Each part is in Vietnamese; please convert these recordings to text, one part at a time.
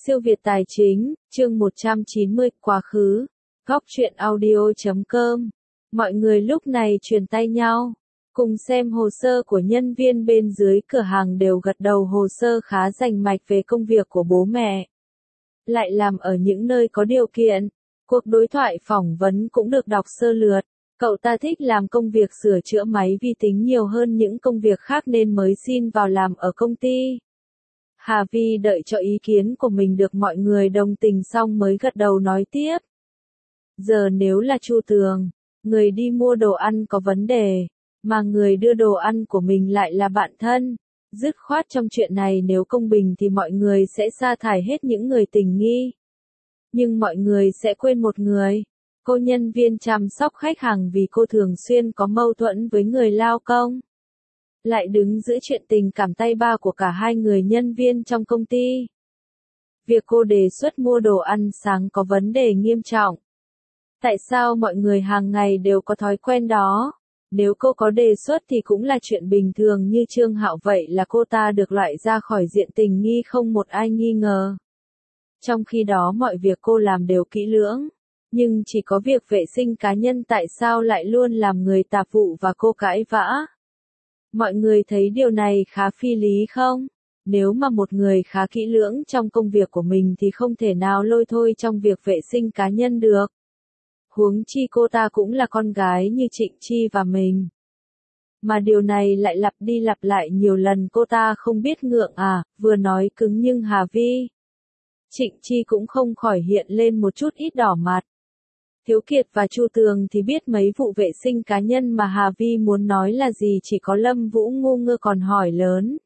Siêu Việt Tài Chính, chương 190, quá khứ. Góc truyện audio.com. Mọi người lúc này truyền tay nhau, cùng xem hồ sơ của nhân viên bên dưới cửa hàng đều gật đầu hồ sơ khá rành mạch về công việc của bố mẹ. Lại làm ở những nơi có điều kiện. Cuộc đối thoại phỏng vấn cũng được đọc sơ lược. Cậu ta thích làm công việc sửa chữa máy vi tính nhiều hơn những công việc khác nên mới xin vào làm ở công ty. Hà Vi đợi cho ý kiến của mình được mọi người đồng tình xong mới gật đầu nói tiếp. Giờ nếu là Chu Tường, người đi mua đồ ăn có vấn đề, mà người đưa đồ ăn của mình lại là bạn thân, dứt khoát trong chuyện này nếu công bình thì mọi người sẽ sa thải hết những người tình nghi. Nhưng mọi người sẽ quên một người, cô nhân viên chăm sóc khách hàng vì cô thường xuyên có mâu thuẫn với người lao công. Lại đứng giữa chuyện tình cảm tay ba của cả hai người nhân viên trong công ty. Việc cô đề xuất mua đồ ăn sáng có vấn đề nghiêm trọng. Tại sao mọi người hàng ngày đều có thói quen đó? Nếu cô có đề xuất thì cũng là chuyện bình thường như Trương Hạo vậy là cô ta được loại ra khỏi diện tình nghi không một ai nghi ngờ. Trong khi đó mọi việc cô làm đều kỹ lưỡng. Nhưng chỉ có việc vệ sinh cá nhân tại sao lại luôn làm người tạp vụ và cô cãi vã? Mọi người thấy điều này khá phi lý không? Nếu mà một người khá kỹ lưỡng trong công việc của mình thì không thể nào lôi thôi trong việc vệ sinh cá nhân được. Huống chi cô ta cũng là con gái như Trịnh Chi và mình. Mà điều này lại lặp đi lặp lại nhiều lần cô ta không biết ngượng à, vừa nói cứng nhưng Hà Vi. Trịnh Chi cũng không khỏi hiện lên một chút ít đỏ mặt. Thiếu Kiệt và Chu Tường thì biết mấy vụ vệ sinh cá nhân mà Hà Vi muốn nói là gì chỉ có Lâm Vũ ngu ngơ còn hỏi lớn.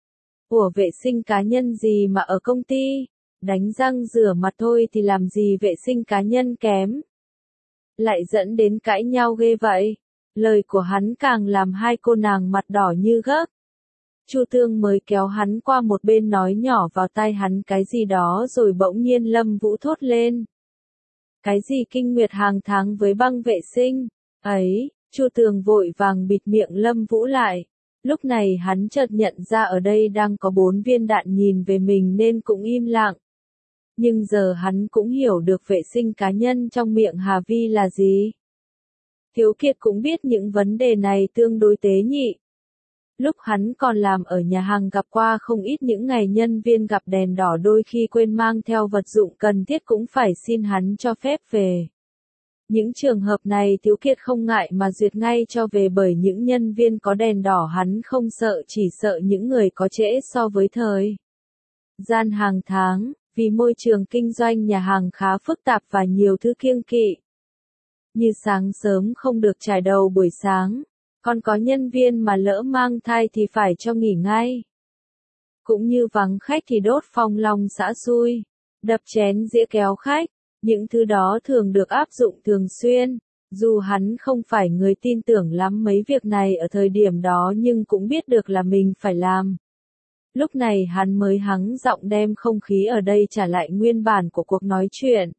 Ủa vệ sinh cá nhân gì mà ở công ty, đánh răng rửa mặt thôi thì làm gì vệ sinh cá nhân kém. Lại dẫn đến cãi nhau ghê vậy. Lời của hắn càng làm hai cô nàng mặt đỏ như gấc. Chu Tường mới kéo hắn qua một bên nói nhỏ vào tai hắn cái gì đó rồi bỗng nhiên Lâm Vũ thốt lên. Cái gì kinh nguyệt hàng tháng với băng vệ sinh? Ấy, Chu Tường vội vàng bịt miệng Lâm Vũ lại. Lúc này hắn chợt nhận ra ở đây đang có 4 viên đạn nhìn về mình nên cũng im lặng. Nhưng giờ hắn cũng hiểu được vệ sinh cá nhân trong miệng Hà Vi là gì. Thiếu Kiệt cũng biết những vấn đề này tương đối tế nhị. Lúc hắn còn làm ở nhà hàng gặp qua không ít những ngày nhân viên gặp đèn đỏ đôi khi quên mang theo vật dụng cần thiết cũng phải xin hắn cho phép về. Những trường hợp này Thiếu Kiệt không ngại mà duyệt ngay cho về bởi những nhân viên có đèn đỏ hắn không sợ chỉ sợ những người có trễ so với thời gian hàng tháng, vì môi trường kinh doanh nhà hàng khá phức tạp và nhiều thứ kiêng kỵ. Như sáng sớm không được chải đầu buổi sáng. Còn có nhân viên mà lỡ mang thai thì phải cho nghỉ ngay. Cũng như vắng khách thì đốt phong long xả xui, đập chén dĩa kéo khách, những thứ đó thường được áp dụng thường xuyên. Dù hắn không phải người tin tưởng lắm mấy việc này ở thời điểm đó nhưng cũng biết được là mình phải làm. Lúc này hắn mới hắng giọng đem không khí ở đây trả lại nguyên bản của cuộc nói chuyện.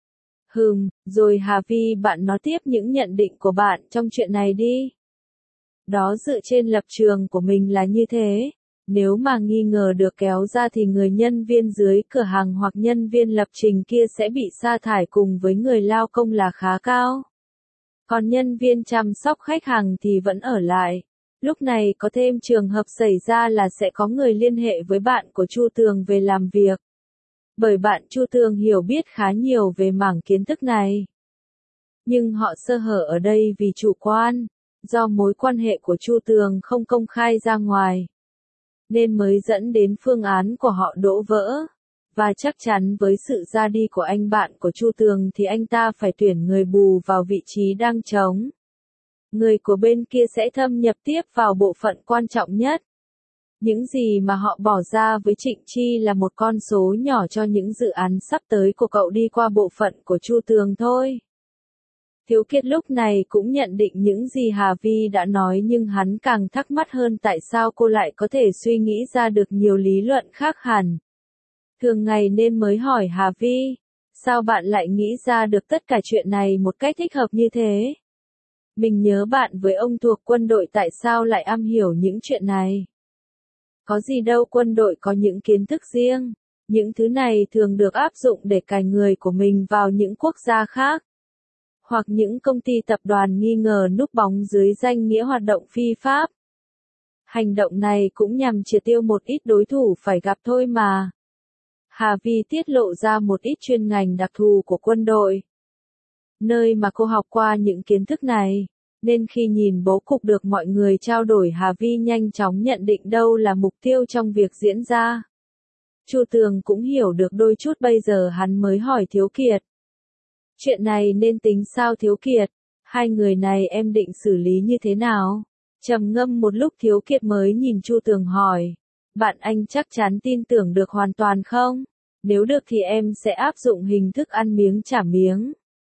Rồi Hà Vi bạn nói tiếp những nhận định của bạn trong chuyện này đi. Đó dựa trên lập trường của mình là như thế. Nếu mà nghi ngờ được kéo ra thì người nhân viên dưới cửa hàng hoặc nhân viên lập trình kia sẽ bị sa thải cùng với người lao công là khá cao. Còn nhân viên chăm sóc khách hàng thì vẫn ở lại. Lúc này có thêm trường hợp xảy ra là sẽ có người liên hệ với bạn của Chu Tường về làm việc. Bởi bạn Chu Tường hiểu biết khá nhiều về mảng kiến thức này. Nhưng họ sơ hở ở đây vì chủ quan. Do mối quan hệ của Chu Tường không công khai ra ngoài, nên mới dẫn đến phương án của họ đổ vỡ. Và chắc chắn với sự ra đi của anh bạn của Chu Tường thì anh ta phải tuyển người bù vào vị trí đang trống. Người của bên kia sẽ thâm nhập tiếp vào bộ phận quan trọng nhất. Những gì mà họ bỏ ra với Trịnh Chi là một con số nhỏ cho những dự án sắp tới của cậu đi qua bộ phận của Chu Tường thôi. Thiếu Kiệt lúc này cũng nhận định những gì Hà Vi đã nói nhưng hắn càng thắc mắc hơn tại sao cô lại có thể suy nghĩ ra được nhiều lý luận khác hẳn. Thường ngày nên mới hỏi Hà Vi, sao bạn lại nghĩ ra được tất cả chuyện này một cách thích hợp như thế? Mình nhớ bạn với ông thuộc quân đội tại sao lại am hiểu những chuyện này? Có gì đâu quân đội có những kiến thức riêng. Những thứ này thường được áp dụng để cài người của mình vào những quốc gia khác, hoặc những công ty tập đoàn nghi ngờ núp bóng dưới danh nghĩa hoạt động phi pháp. Hành động này cũng nhằm triệt tiêu một ít đối thủ phải gặp thôi mà. Hà Vi tiết lộ ra một ít chuyên ngành đặc thù của quân đội, nơi mà cô học qua những kiến thức này, nên khi nhìn bố cục được mọi người trao đổi, Hà Vi nhanh chóng nhận định đâu là mục tiêu trong việc diễn ra. Chu Tường cũng hiểu được đôi chút, bây giờ hắn mới hỏi Thiếu Kiệt. Chuyện này nên tính sao Thiếu Kiệt? Hai người này em định xử lý như thế nào? Trầm ngâm một lúc Thiếu Kiệt mới nhìn Chu Tường hỏi. Bạn anh chắc chắn tin tưởng được hoàn toàn không? Nếu được thì em sẽ áp dụng hình thức ăn miếng trả miếng.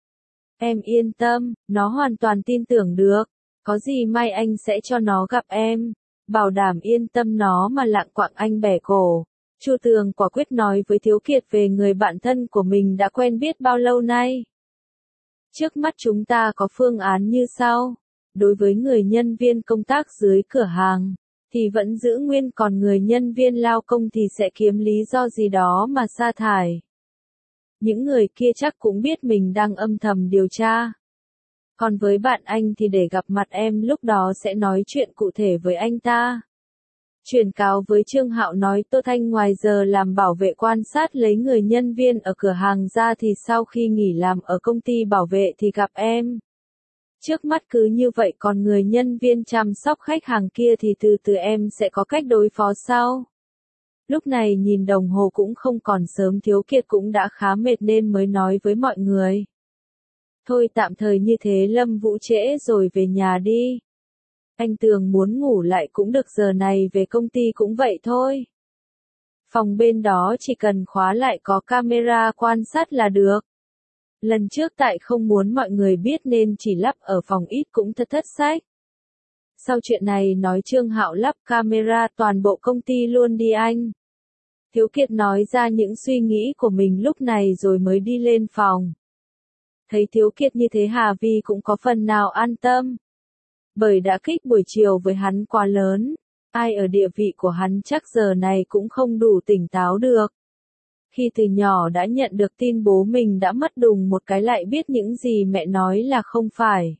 Em yên tâm, nó hoàn toàn tin tưởng được. Có gì mai anh sẽ cho nó gặp em. Bảo đảm yên tâm nó mà lạng quạng anh bẻ cổ. Chu Tường quả quyết nói với Thiếu Kiệt về người bạn thân của mình đã quen biết bao lâu nay. Trước mắt chúng ta có phương án như sau. Đối với người nhân viên công tác dưới cửa hàng, thì vẫn giữ nguyên, còn người nhân viên lao công thì sẽ kiếm lý do gì đó mà sa thải. Những người kia chắc cũng biết mình đang âm thầm điều tra. Còn với bạn anh thì để gặp mặt em lúc đó sẽ nói chuyện cụ thể với anh ta. Truyền cáo với Trương Hạo nói Tô Thanh ngoài giờ làm bảo vệ quan sát lấy người nhân viên ở cửa hàng ra thì sau khi nghỉ làm ở công ty bảo vệ thì gặp em. Trước mắt cứ như vậy, còn người nhân viên chăm sóc khách hàng kia thì từ từ em sẽ có cách đối phó sau. Lúc này nhìn đồng hồ cũng không còn sớm, Thiếu Kiệt cũng đã khá mệt nên mới nói với mọi người. Thôi tạm thời như thế, Lâm Vũ trễ rồi, về nhà đi. Anh Tường muốn ngủ lại cũng được, giờ này về công ty cũng vậy thôi. Phòng bên đó chỉ cần khóa lại có camera quan sát là được. Lần trước tại không muốn mọi người biết nên chỉ lắp ở phòng ít cũng thất sách. Sau chuyện này nói Trương Hạo lắp camera toàn bộ công ty luôn đi anh. Thiếu Kiệt nói ra những suy nghĩ của mình lúc này rồi mới đi lên phòng. Thấy Thiếu Kiệt như thế Hà Vi cũng có phần nào an tâm. Bởi đã kích buổi chiều với hắn quá lớn, ai ở địa vị của hắn chắc giờ này cũng không đủ tỉnh táo được. Khi từ nhỏ đã nhận được tin bố mình đã mất, đùng một cái lại biết những gì mẹ nói là không phải.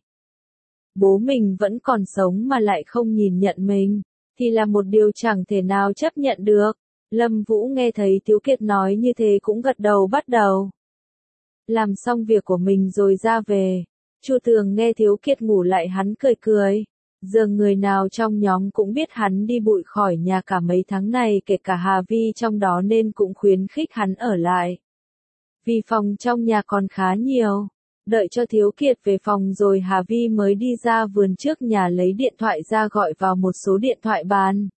Bố mình vẫn còn sống mà lại không nhìn nhận mình, thì là một điều chẳng thể nào chấp nhận được. Lâm Vũ nghe thấy Thiếu Kiệt nói như thế cũng gật đầu, bắt đầu làm xong việc của mình rồi ra về. Chu Tường nghe Thiếu Kiệt ngủ lại hắn cười cười. Giờ người nào trong nhóm cũng biết hắn đi bụi khỏi nhà cả mấy tháng này, kể cả Hà Vi trong đó, nên cũng khuyến khích hắn ở lại. Vì phòng trong nhà còn khá nhiều. Đợi cho Thiếu Kiệt về phòng rồi Hà Vi mới đi ra vườn trước nhà lấy điện thoại ra gọi vào một số điện thoại bàn.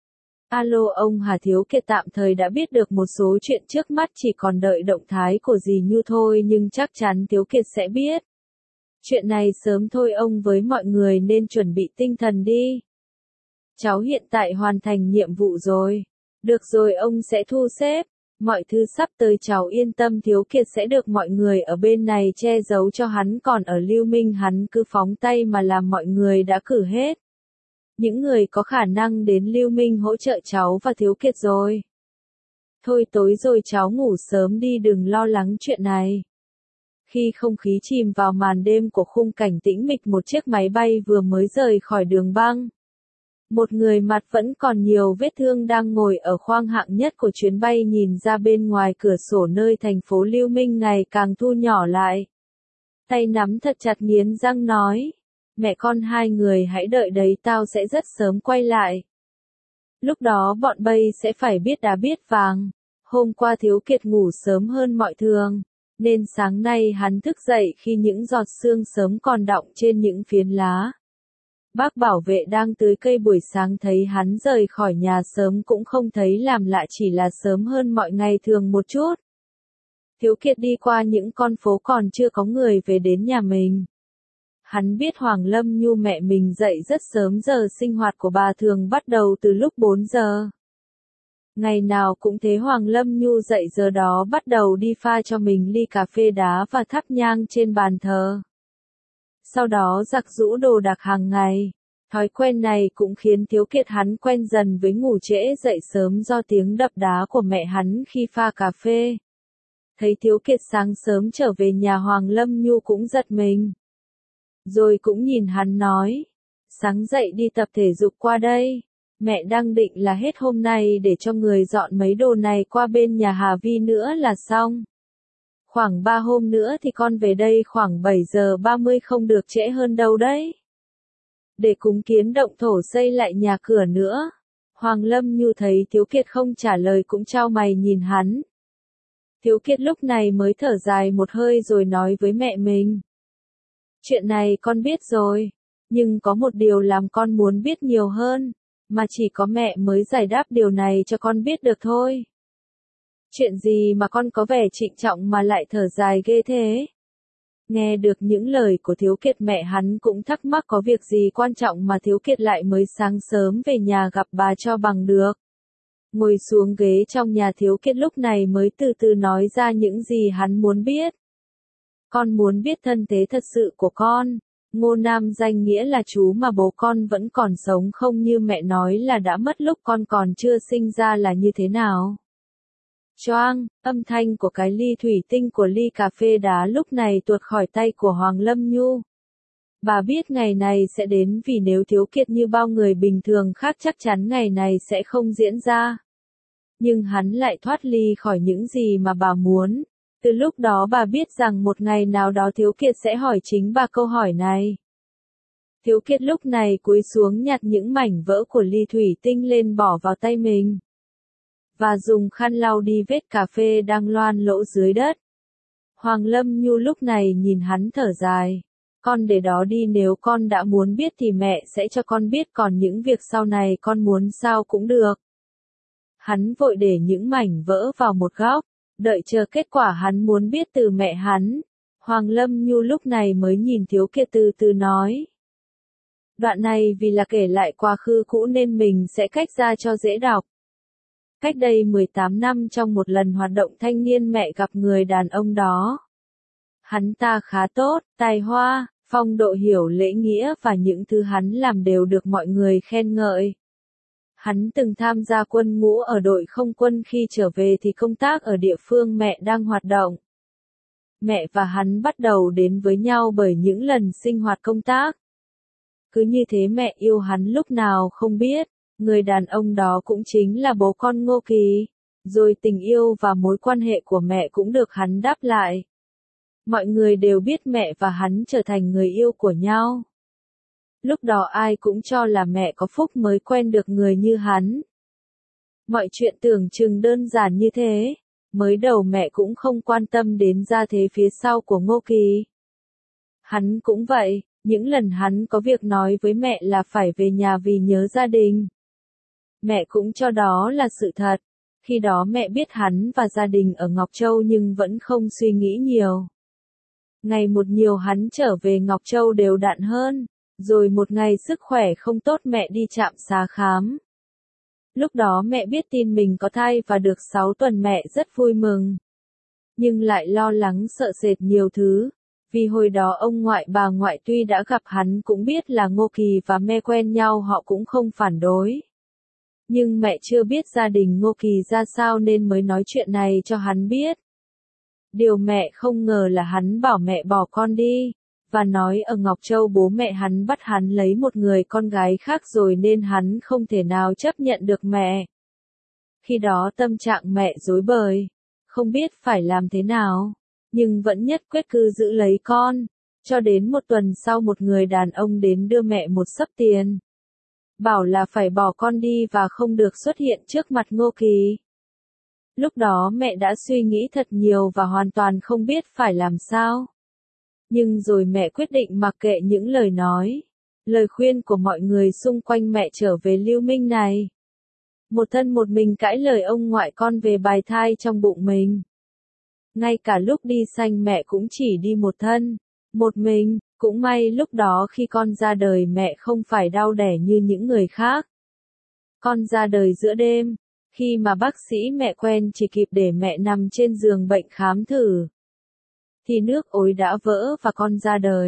Alo ông Hà. Thiếu Kiệt tạm thời đã biết được một số chuyện, trước mắt chỉ còn đợi động thái của dì Như thôi, nhưng chắc chắn Thiếu Kiệt sẽ biết. Chuyện này sớm thôi ông, với mọi người nên chuẩn bị tinh thần đi. Cháu hiện tại hoàn thành nhiệm vụ rồi. Được rồi, ông sẽ thu xếp. Mọi thứ sắp tới cháu yên tâm, Thiếu Kiệt sẽ được mọi người ở bên này che giấu cho hắn, còn ở Lưu Minh hắn cứ phóng tay mà làm, mọi người đã cử hết những người có khả năng đến Lưu Minh hỗ trợ cháu và Thiếu Kiệt rồi. Thôi tối rồi cháu ngủ sớm đi, đừng lo lắng chuyện này. Khi không khí chìm vào màn đêm của khung cảnh tĩnh mịch, một chiếc máy bay vừa mới rời khỏi đường băng. Một người mặt vẫn còn nhiều vết thương đang ngồi ở khoang hạng nhất của chuyến bay nhìn ra bên ngoài cửa sổ nơi thành phố Lưu Minh ngày càng thu nhỏ lại. Tay nắm thật chặt, nghiến răng nói. Mẹ con hai người hãy đợi đấy, tao sẽ rất sớm quay lại. Lúc đó bọn bay sẽ phải biết đá biết vàng. Hôm qua Thiếu Kiệt ngủ sớm hơn mọi thường, nên sáng nay hắn thức dậy khi những giọt sương sớm còn đọng trên những phiến lá. Bác bảo vệ đang tưới cây buổi sáng thấy hắn rời khỏi nhà sớm cũng không thấy làm lạ, chỉ là sớm hơn mọi ngày thường một chút. Thiếu Kiệt đi qua những con phố còn chưa có người về đến nhà mình. Hắn biết Hoàng Lâm Nhu mẹ mình dậy rất sớm, giờ sinh hoạt của bà thường bắt đầu từ lúc 4 giờ. Ngày nào cũng thế, Hoàng Lâm Nhu dậy giờ đó bắt đầu đi pha cho mình ly cà phê đá và thắp nhang trên bàn thờ. Sau đó giặt giũ đồ đạc hàng ngày. Thói quen này cũng khiến Thiếu Kiệt hắn quen dần với ngủ trễ dậy sớm do tiếng đập đá của mẹ hắn khi pha cà phê. Thấy Thiếu Kiệt sáng sớm trở về nhà Hoàng Lâm Nhu cũng giật mình. Rồi cũng nhìn hắn nói, sáng dậy đi tập thể dục qua đây. Mẹ đang định là hết hôm nay để cho người dọn mấy đồ này qua bên nhà Hà Vi nữa là xong. Khoảng 3 hôm nữa thì con về đây khoảng 7 giờ 30 không được trễ hơn đâu đấy. Để cúng kiến động thổ xây lại nhà cửa nữa. Hoàng Lâm Nhu thấy Thiếu Kiệt không trả lời cũng chau mày nhìn hắn. Thiếu Kiệt lúc này mới thở dài một hơi rồi nói với mẹ mình. Chuyện này con biết rồi, nhưng có một điều làm con muốn biết nhiều hơn, mà chỉ có mẹ mới giải đáp điều này cho con biết được thôi. Chuyện gì mà con có vẻ trịnh trọng mà lại thở dài ghê thế? Nghe được những lời của Thiếu Kiệt mẹ hắn cũng thắc mắc có việc gì quan trọng mà Thiếu Kiệt lại mới sáng sớm về nhà gặp bà cho bằng được. Ngồi xuống ghế trong nhà Thiếu Kiệt lúc này mới từ từ nói ra những gì hắn muốn biết. Con muốn biết thân thế thật sự của con. Ngô Nam danh nghĩa là chú mà bố con vẫn còn sống không như mẹ nói là đã mất lúc con còn chưa sinh ra là như thế nào? Choang, âm thanh của cái ly thủy tinh của ly cà phê đá lúc này tuột khỏi tay của Hoàng Lâm Nhu. Bà biết ngày này sẽ đến vì nếu Thiếu Kiệt như bao người bình thường khác chắc chắn ngày này sẽ không diễn ra. Nhưng hắn lại thoát ly khỏi những gì mà bà muốn. Từ lúc đó bà biết rằng một ngày nào đó Thiếu Kiệt sẽ hỏi chính bà câu hỏi này. Thiếu Kiệt lúc này cúi xuống nhặt những mảnh vỡ của ly thủy tinh lên bỏ vào tay mình. Và dùng khăn lau đi vết cà phê đang loang lỗ dưới đất. Hoàng Lâm Nhu lúc này nhìn hắn thở dài. Con để đó đi, nếu con đã muốn biết thì mẹ sẽ cho con biết, còn những việc sau này con muốn sao cũng được. Hắn vội để những mảnh vỡ vào một góc, đợi chờ kết quả hắn muốn biết từ mẹ hắn. Hoàng Lâm Nhu lúc này mới nhìn Thiếu Kiệt từ từ nói. Đoạn này vì là kể lại quá khứ cũ nên mình sẽ cách ra cho dễ đọc. Cách đây 18 năm trong một lần hoạt động thanh niên mẹ gặp người đàn ông đó. Hắn ta khá tốt, tài hoa, phong độ, hiểu lễ nghĩa và những thứ hắn làm đều được mọi người khen ngợi. Hắn từng tham gia quân ngũ ở đội không quân, khi trở về thì công tác ở địa phương mẹ đang hoạt động. Mẹ và hắn bắt đầu đến với nhau bởi những lần sinh hoạt công tác. Cứ như thế mẹ yêu hắn lúc nào không biết. Người đàn ông đó cũng chính là bố con Ngô Kỳ. Rồi tình yêu và mối quan hệ của mẹ cũng được hắn đáp lại. Mọi người đều biết mẹ và hắn trở thành người yêu của nhau. Lúc đó ai cũng cho là mẹ có phúc mới quen được người như hắn. Mọi chuyện tưởng chừng đơn giản như thế. Mới đầu mẹ cũng không quan tâm đến gia thế phía sau của Ngô Kỳ. Hắn cũng vậy, những lần hắn có việc nói với mẹ là phải về nhà vì nhớ gia đình. Mẹ cũng cho đó là sự thật. Khi đó mẹ biết hắn và gia đình ở Ngọc Châu nhưng vẫn không suy nghĩ nhiều. Ngày một nhiều hắn trở về Ngọc Châu đều đặn hơn. Rồi một ngày sức khỏe không tốt mẹ đi trạm xá khám. Lúc đó mẹ biết tin mình có thai và được 6 tuần mẹ rất vui mừng. Nhưng lại lo lắng sợ sệt nhiều thứ. Vì hồi đó ông ngoại bà ngoại tuy đã gặp hắn cũng biết là Ngô Kỳ và mẹ quen nhau, họ cũng không phản đối. Nhưng mẹ chưa biết gia đình Ngô Kỳ ra sao nên mới nói chuyện này cho hắn biết. Điều mẹ không ngờ là hắn bảo mẹ bỏ con đi. Và nói ở Ngọc Châu bố mẹ hắn bắt hắn lấy một người con gái khác rồi nên hắn không thể nào chấp nhận được mẹ. Khi đó tâm trạng mẹ rối bời, không biết phải làm thế nào, nhưng vẫn nhất quyết cứ giữ lấy con. Cho đến một tuần sau một người đàn ông đến đưa mẹ một xấp tiền. Bảo là phải bỏ con đi và không được xuất hiện trước mặt Ngô Kỳ. Lúc đó mẹ đã suy nghĩ thật nhiều và hoàn toàn không biết phải làm sao. Nhưng rồi mẹ quyết định mặc kệ những lời nói, lời khuyên của mọi người xung quanh mẹ trở về Lưu Minh này. Một thân một mình cãi lời ông ngoại con về bài thai trong bụng mình. Ngay cả lúc đi sanh mẹ cũng chỉ đi một thân, một mình. Cũng may lúc đó khi con ra đời mẹ không phải đau đẻ như những người khác. Con ra đời giữa đêm, khi mà bác sĩ mẹ quen chỉ kịp để mẹ nằm trên giường bệnh khám thử. Thì nước ối đã vỡ và con ra đời.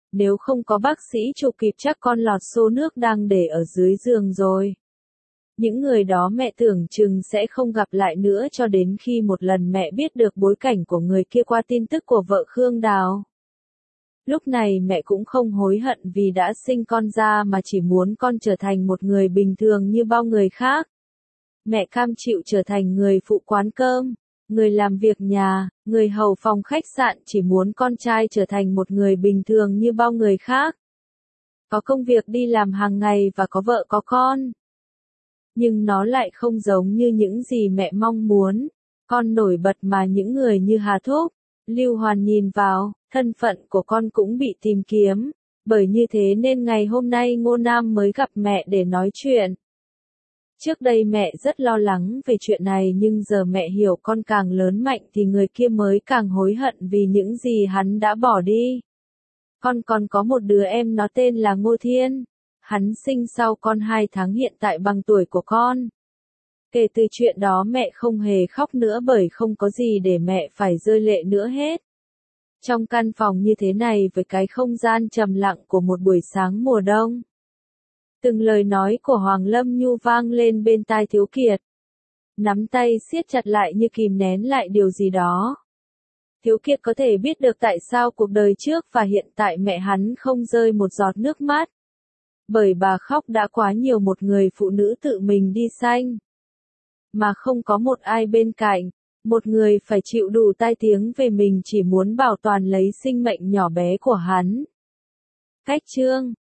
nếu không có bác sĩ chụp kịp chắc con lọt xô nước đang để ở dưới giường rồi. Những người đó mẹ tưởng chừng sẽ không gặp lại nữa cho đến khi một lần mẹ biết được bối cảnh của người kia qua tin tức của vợ Khương Đào. Lúc này mẹ cũng không hối hận vì đã sinh con ra mà chỉ muốn con trở thành một người bình thường như bao người khác. Mẹ cam chịu trở thành người phụ quán cơm, người làm việc nhà, người hầu phòng khách sạn, chỉ muốn con trai trở thành một người bình thường như bao người khác. Có công việc đi làm hàng ngày và có vợ có con. Nhưng nó lại không giống như những gì mẹ mong muốn. Con nổi bật mà những người như Hà Thúc, Lưu Hoàn nhìn vào, thân phận của con cũng bị tìm kiếm. Bởi như thế nên ngày hôm nay Ngô Nam mới gặp mẹ để nói chuyện. Trước đây mẹ rất lo lắng về chuyện này nhưng giờ mẹ hiểu con càng lớn mạnh thì người kia mới càng hối hận vì những gì hắn đã bỏ đi. Con còn có một đứa em nó tên là Ngô Thiên. Hắn sinh sau con 2 tháng hiện tại bằng tuổi của con. Kể từ chuyện đó mẹ không hề khóc nữa bởi không có gì để mẹ phải rơi lệ nữa hết. Trong căn phòng như thế này với cái không gian trầm lặng của một buổi sáng mùa đông. Từng lời nói của Hoàng Lâm Nhu vang lên bên tai Thiếu Kiệt. Nắm tay siết chặt lại như kìm nén lại điều gì đó. Thiếu Kiệt có thể biết được tại sao cuộc đời trước và hiện tại mẹ hắn không rơi một giọt nước mắt. Bởi bà khóc đã quá nhiều, một người phụ nữ tự mình đi sanh. Mà không có một ai bên cạnh, một người phải chịu đủ tai tiếng về mình chỉ muốn bảo toàn lấy sinh mệnh nhỏ bé của hắn. Cách chương